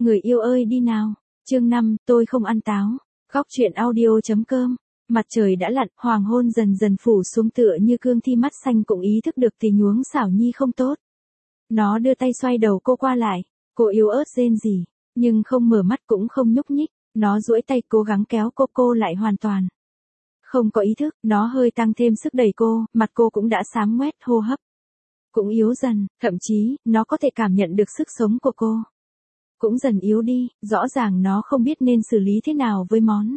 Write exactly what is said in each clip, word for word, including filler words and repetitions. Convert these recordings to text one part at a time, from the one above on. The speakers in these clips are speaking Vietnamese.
Người yêu ơi đi nào. Chương năm, tôi không ăn táo. Góc truyện audio.com. Mặt trời đã lặn, hoàng hôn dần dần phủ xuống tựa như cương thi mắt xanh cũng ý thức được tình huống Xảo Nhi không tốt. Nó đưa tay xoay đầu cô qua lại, cô yếu ớt rên rỉ, nhưng không mở mắt cũng không nhúc nhích, nó duỗi tay cố gắng kéo cô cô lại hoàn toàn. Không có ý thức, nó hơi tăng thêm sức đẩy cô, mặt cô cũng đã xám ngoét, hô hấp cũng yếu dần, thậm chí, nó có thể cảm nhận được sức sống của cô cũng dần yếu đi, rõ ràng nó không biết nên xử lý thế nào với món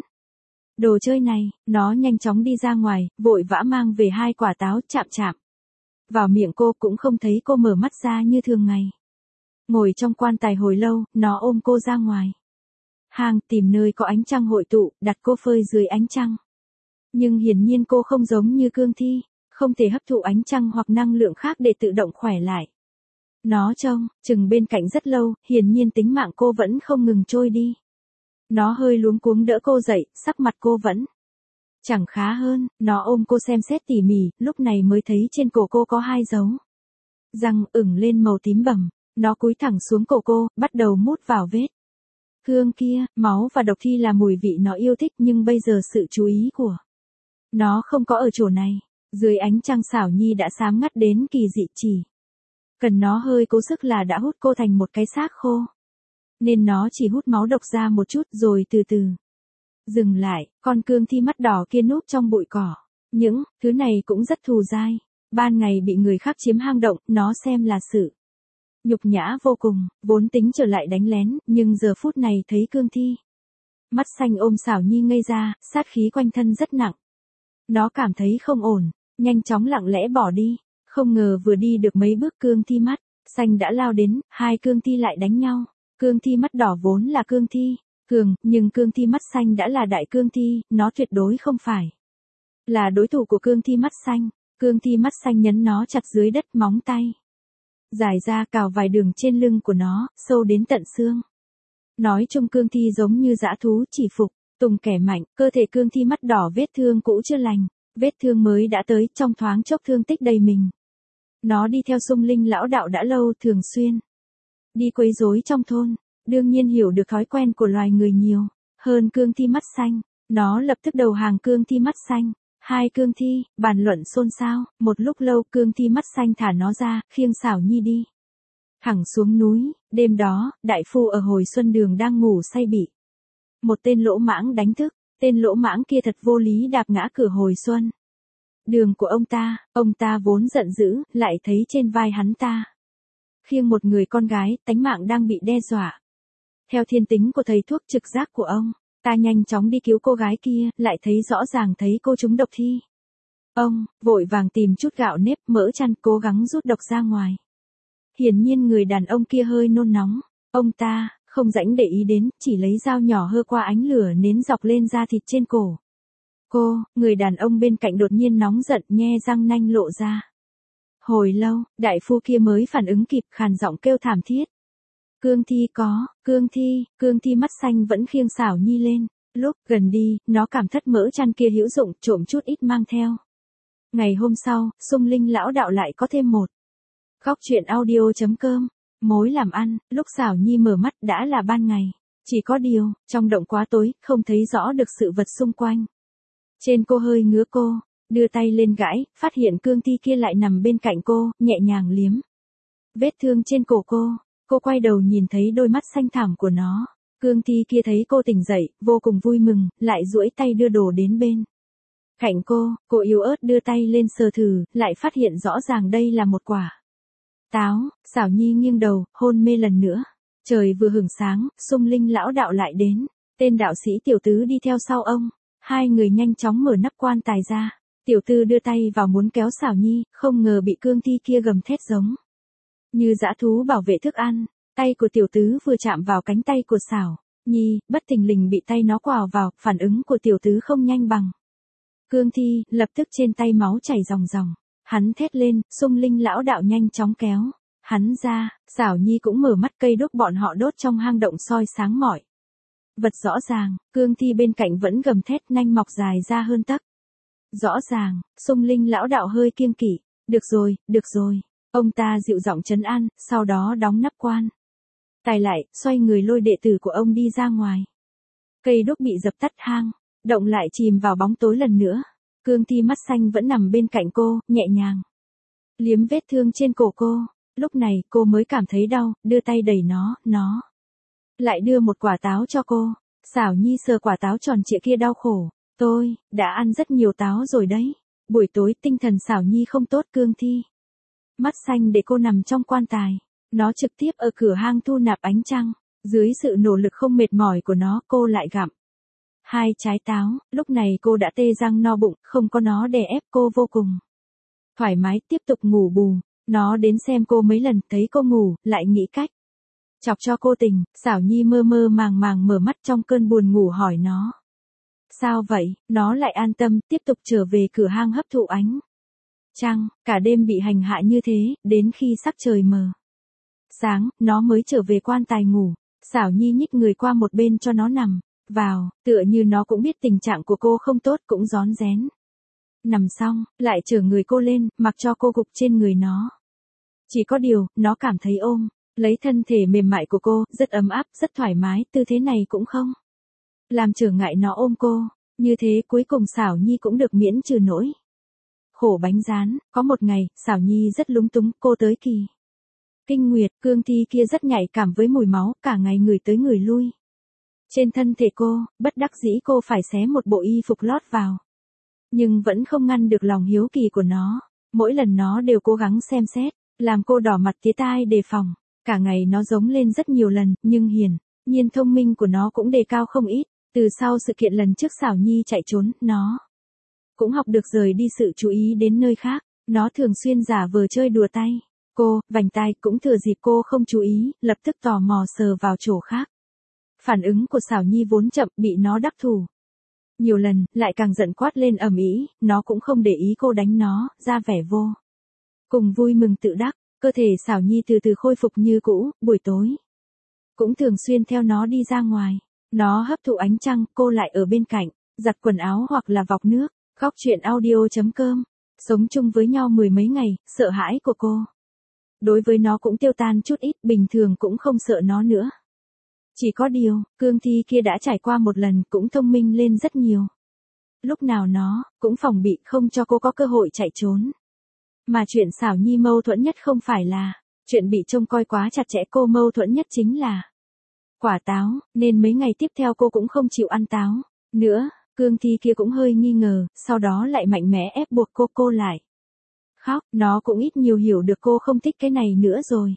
đồ chơi này, nó nhanh chóng đi ra ngoài, vội vã mang về hai quả táo chạm chạm vào miệng cô, cũng không thấy cô mở mắt ra như thường ngày. Ngồi trong quan tài hồi lâu, nó ôm cô ra ngoài hang, tìm nơi có ánh trăng hội tụ, đặt cô phơi dưới ánh trăng. Nhưng hiển nhiên cô không giống như cương thi, không thể hấp thụ ánh trăng hoặc năng lượng khác để tự động khỏe lại. Nó trông chừng bên cạnh rất lâu, hiển nhiên tính mạng cô vẫn không ngừng trôi đi. Nó hơi luống cuống đỡ cô dậy, sắc mặt cô vẫn chẳng khá hơn, nó ôm cô xem xét tỉ mỉ, lúc này mới thấy trên cổ cô có hai dấu răng ửng lên màu tím bầm. Nó cúi thẳng xuống cổ cô, bắt đầu mút vào vết thương kia, máu và độc thi là mùi vị nó yêu thích, nhưng bây giờ sự chú ý của nó không có ở chỗ này. Dưới ánh trăng Xảo Nhi đã xám ngắt đến kỳ dị, chỉ cần nó hơi cố sức là đã hút cô thành một cái xác khô. Nên nó chỉ hút máu độc ra một chút rồi từ từ dừng lại. Con cương thi mắt đỏ kia núp trong bụi cỏ. Những thứ này cũng rất thù dai. Ban ngày bị người khác chiếm hang động, nó xem là sự nhục nhã vô cùng, vốn tính trở lại đánh lén, nhưng giờ phút này thấy cương thi mắt xanh ôm Xảo Nhi ngây ra, sát khí quanh thân rất nặng. Nó cảm thấy không ổn, nhanh chóng lặng lẽ bỏ đi. Không ngờ vừa đi được mấy bước cương thi mắt xanh đã lao đến, hai cương thi lại đánh nhau. Cương thi mắt đỏ vốn là cương thi cường, nhưng cương thi mắt xanh đã là đại cương thi, nó tuyệt đối không phải là đối thủ của cương thi mắt xanh. Cương thi mắt xanh nhấn nó chặt dưới đất, móng tay dài ra cào vài đường trên lưng của nó, sâu đến tận xương. Nói chung cương thi giống như dã thú, chỉ phục tùng kẻ mạnh. Cơ thể cương thi mắt đỏ vết thương cũ chưa lành, vết thương mới đã tới, trong thoáng chốc thương tích đầy mình. Nó đi theo Xung Linh lão đạo đã lâu, thường xuyên đi quấy rối trong thôn, đương nhiên hiểu được thói quen của loài người nhiều hơn cương thi mắt xanh. Nó lập tức đầu hàng cương thi mắt xanh. Hai cương thi bàn luận xôn xao, một lúc lâu cương thi mắt xanh thả nó ra, khiêng Xảo Nhi đi thẳng xuống núi. Đêm đó, đại phu ở Hồi Xuân Đường đang ngủ say bị một tên lỗ mãng đánh thức. Tên lỗ mãng kia thật vô lý, đạp ngã cửa Hồi Xuân Đường của ông ta. Ông ta vốn giận dữ, lại thấy trên vai hắn ta khiêng một người con gái, tánh mạng đang bị đe dọa. Theo thiên tính của thầy thuốc trực giác của ông, ta nhanh chóng đi cứu cô gái kia, lại thấy rõ ràng thấy cô trúng độc thi. Ông vội vàng tìm chút gạo nếp, mỡ chăn, cố gắng rút độc ra ngoài. Hiển nhiên người đàn ông kia hơi nôn nóng. Ông ta không rảnh để ý đến, chỉ lấy dao nhỏ hơ qua ánh lửa nến dọc lên da thịt trên cổ cô. Người đàn ông bên cạnh đột nhiên nóng giận, nhe răng nanh lộ ra. Hồi lâu, đại phu kia mới phản ứng kịp, khàn giọng kêu thảm thiết. Cương thi có, cương thi, cương thi mắt xanh vẫn khiêng Xảo Nhi lên. Lúc gần đi, nó cảm thất mỡ chăn kia hữu dụng, trộm chút ít mang theo. Ngày hôm sau, Xung Linh lão đạo lại có thêm một góc truyện audio.com. Mối làm ăn. Lúc Xảo Nhi mở mắt đã là ban ngày. Chỉ có điều, trong động quá tối, không thấy rõ được sự vật xung quanh. Trên cô hơi ngứa, cô đưa tay lên gãi, phát hiện cương thi kia lại nằm bên cạnh cô, nhẹ nhàng liếm vết thương trên cổ cô. Cô quay đầu nhìn thấy đôi mắt xanh thẳm của nó. Cương thi kia thấy cô tỉnh dậy, vô cùng vui mừng, lại duỗi tay đưa đồ đến bên cạnh cô. Cô yếu ớt đưa tay lên sờ thử, lại phát hiện rõ ràng đây là một quả táo. Xảo Nhi nghiêng đầu, hôn mê lần nữa. Trời vừa hửng sáng, Xung Linh lão đạo lại đến. Tên đạo sĩ tiểu tứ đi theo sau ông. Hai người nhanh chóng mở nắp quan tài ra. Tiểu tư đưa tay vào muốn kéo Xảo Nhi, không ngờ bị cương thi kia gầm thét giống như dã thú bảo vệ thức ăn. Tay của tiểu tứ vừa chạm vào cánh tay của Xảo Nhi, bất thình lình bị tay nó quào vào. Phản ứng của tiểu tứ không nhanh bằng cương thi, lập tức trên tay máu chảy ròng ròng. Hắn thét lên, Xung Linh lão đạo nhanh chóng kéo hắn ra. Xảo Nhi cũng mở mắt, cây đuốc bọn họ đốt trong hang động soi sáng mọi vật rõ ràng. Cương thi bên cạnh vẫn gầm thét, nanh mọc dài ra hơn tấc. Rõ ràng, Xung Linh lão đạo hơi kiêng kỵ. Được rồi, được rồi. Ông ta dịu giọng trấn an, sau đó đóng nắp quan Tài lại, xoay người lôi đệ tử của ông đi ra ngoài. Cây đuốc bị dập tắt, hang động lại chìm vào bóng tối lần nữa. Cương Thi mắt xanh vẫn nằm bên cạnh cô, nhẹ nhàng liếm vết thương trên cổ cô. Lúc này cô mới cảm thấy đau, đưa tay đẩy nó, nó lại đưa một quả táo cho cô. Xảo Nhi sờ quả táo tròn trịa kia đau khổ. Tôi đã ăn rất nhiều táo rồi đấy. Buổi tối tinh thần Xảo Nhi không tốt. Cương Thi mắt xanh để cô nằm trong quan tài. Nó trực tiếp ở cửa hang thu nạp ánh trăng. Dưới sự nỗ lực không mệt mỏi của nó, cô lại gặm hai trái táo. Lúc này cô đã tê răng no bụng, không có nó đè ép cô vô cùng thoải mái, tiếp tục ngủ bù. Nó đến xem cô mấy lần, thấy cô ngủ, lại nghĩ cách chọc cho cô tỉnh. Xảo Nhi mơ mơ màng màng mở mắt trong cơn buồn ngủ, hỏi nó. Sao vậy? Nó lại an tâm, tiếp tục trở về cửa hang hấp thụ ánh trăng. Cả đêm bị hành hạ như thế, đến khi sắc trời mờ sáng, nó mới trở về quan tài ngủ. Xảo Nhi nhích người qua một bên cho nó nằm vào, tựa như nó cũng biết tình trạng của cô không tốt, cũng rón rén. Nằm xong, lại chở người cô lên, mặc cho cô gục trên người nó. Chỉ có điều, nó cảm thấy ôm lấy thân thể mềm mại của cô, rất ấm áp, rất thoải mái, tư thế này cũng không làm trở ngại nó ôm cô. Như thế cuối cùng Xảo Nhi cũng được miễn trừ nỗi khổ bánh rán. Có một ngày, Xảo Nhi rất lúng túng, cô tới kỳ kinh nguyệt. Cương Thi kia rất nhạy cảm với mùi máu, cả ngày người tới người lui trên thân thể cô. Bất đắc dĩ cô phải xé một bộ y phục lót vào. Nhưng vẫn không ngăn được lòng hiếu kỳ của nó. Mỗi lần nó đều cố gắng xem xét, làm cô đỏ mặt tía tai đề phòng. Cả ngày nó giống lên rất nhiều lần, nhưng hiển nhiên thông minh của nó cũng đề cao không ít. Từ sau sự kiện lần trước Xảo Nhi chạy trốn, nó cũng học được rời đi sự chú ý đến nơi khác. Nó thường xuyên giả vờ chơi đùa tay cô, vành tai, cũng thừa dịp cô không chú ý, lập tức tò mò sờ vào chỗ khác. Phản ứng của Xảo Nhi vốn chậm, bị nó đắc thủ nhiều lần, lại càng giận quát lên ầm ĩ. Nó cũng không để ý cô đánh nó, ra vẻ vô cùng vui mừng tự đắc. Cơ thể Xảo Nhi từ từ khôi phục như cũ. Buổi tối cũng thường xuyên theo nó đi ra ngoài. Nó hấp thụ ánh trăng, cô lại ở bên cạnh, giặt quần áo hoặc là vọc nước. Góc truyện audio chấm com. Sống chung với nhau mười mấy ngày, sợ hãi của cô đối với nó cũng tiêu tan chút ít, bình thường cũng không sợ nó nữa. Chỉ có điều, Cương Thi kia đã trải qua một lần, cũng thông minh lên rất nhiều. Lúc nào nó cũng phòng bị, không cho cô có cơ hội chạy trốn. Mà chuyện Xảo Nhi mâu thuẫn nhất không phải là chuyện bị trông coi quá chặt chẽ, cô mâu thuẫn nhất chính là quả táo, nên mấy ngày tiếp theo cô cũng không chịu ăn táo nữa. Cương Thi kia cũng hơi nghi ngờ, sau đó lại mạnh mẽ ép buộc cô, cô lại khóc. Nó cũng ít nhiều hiểu được cô không thích cái này nữa rồi.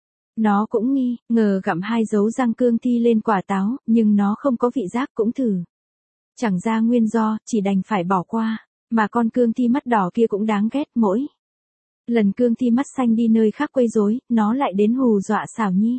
Nó cũng nghi ngờ gặm hai dấu răng Cương Thi lên quả táo, nhưng nó không có vị giác, cũng thử chẳng ra nguyên do, chỉ đành phải bỏ qua. Mà con Cương Thi mắt đỏ kia cũng đáng ghét, mỗi lần Cương Thi mắt xanh đi nơi khác quấy rối, nó lại đến hù dọa Xảo Nhi.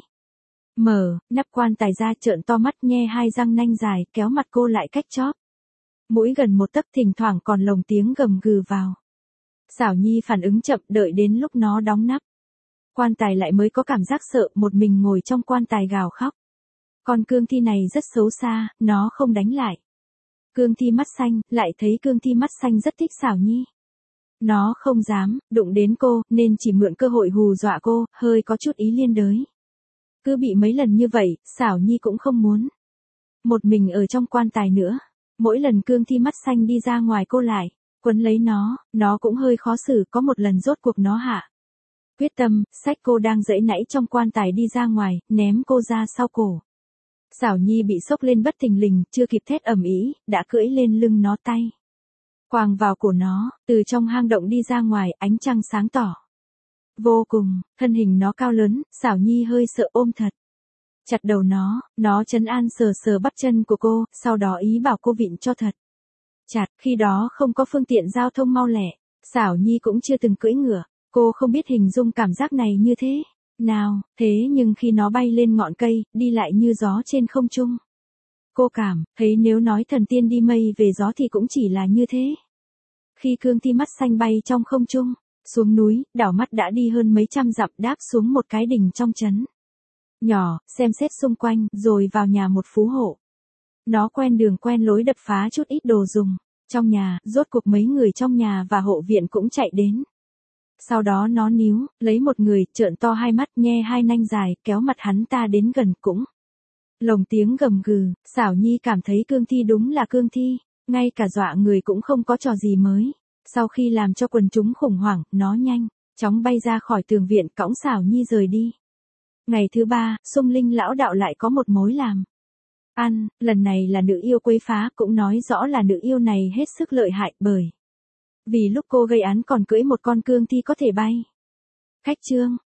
Mở nắp quan tài ra, trợn to mắt, nhe hai răng nanh dài, kéo mặt cô lại cách chóp mũi gần một tấc, thỉnh thoảng còn lồng tiếng gầm gừ vào. Xảo Nhi phản ứng chậm, đợi đến lúc nó đóng nắp quan tài lại mới có cảm giác sợ, một mình ngồi trong quan tài gào khóc. Con Cương Thi này rất xấu xa, nó không đánh lại. Cương Thi mắt xanh, lại thấy Cương Thi mắt xanh rất thích Xảo Nhi. Nó không dám đụng đến cô, nên chỉ mượn cơ hội hù dọa cô, hơi có chút ý liên đới. Cứ bị mấy lần như vậy, Xảo Nhi cũng không muốn một mình ở trong quan tài nữa. Mỗi lần Cương Thi mắt xanh đi ra ngoài cô lại quấn lấy nó, nó cũng hơi khó xử. Có một lần rốt cuộc nó hạ quyết tâm, xách cô đang giãy nãy trong quan tài đi ra ngoài, ném cô ra sau cổ. Xảo Nhi bị sốc lên bất thình lình, chưa kịp thét ầm ĩ, đã cưỡi lên lưng nó, tay quàng vào cổ nó, từ trong hang động đi ra ngoài. Ánh trăng sáng tỏ vô cùng, thân hình nó cao lớn, Xảo Nhi hơi sợ, ôm thật chặt đầu nó. Nó trấn an sờ sờ bắp chân của cô, sau đó ý bảo cô vịn cho thật chặt. Khi đó không có phương tiện giao thông mau lẹ, Xảo Nhi cũng chưa từng cưỡi ngựa, cô không biết hình dung cảm giác này như thế nào. Thế nhưng khi nó bay lên ngọn cây, đi lại như gió trên không trung, cô cảm thấy nếu nói thần tiên đi mây về gió thì cũng chỉ là như thế. Khi Cương Thi mắt xanh bay trong không trung xuống núi, đảo mắt đã đi hơn mấy trăm dặm, đáp xuống một cái đình trong trấn nhỏ, xem xét xung quanh, rồi vào nhà một phú hộ. Nó quen đường quen lối đập phá chút ít đồ dùng trong nhà. Rốt cuộc mấy người trong nhà và hộ viện cũng chạy đến Sau đó nó níu, lấy một người, trợn to hai mắt, nhe hai nanh dài, kéo mặt hắn ta đến gần cũng. Lồng tiếng gầm gừ, Xảo Nhi cảm thấy cương thi đúng là cương thi, ngay cả dọa người cũng không có trò gì mới. Sau khi làm cho quần chúng khủng hoảng, nó nhanh chóng bay ra khỏi tường viện, cõng Xảo Nhi rời đi. Ngày thứ ba, Xung Linh lão đạo lại có một mối làm ăn, lần này là nữ yêu quấy phá, cũng nói rõ là nữ yêu này hết sức lợi hại, bởi vì lúc cô gây án còn cưỡi một con cương thi có thể bay. Khách trương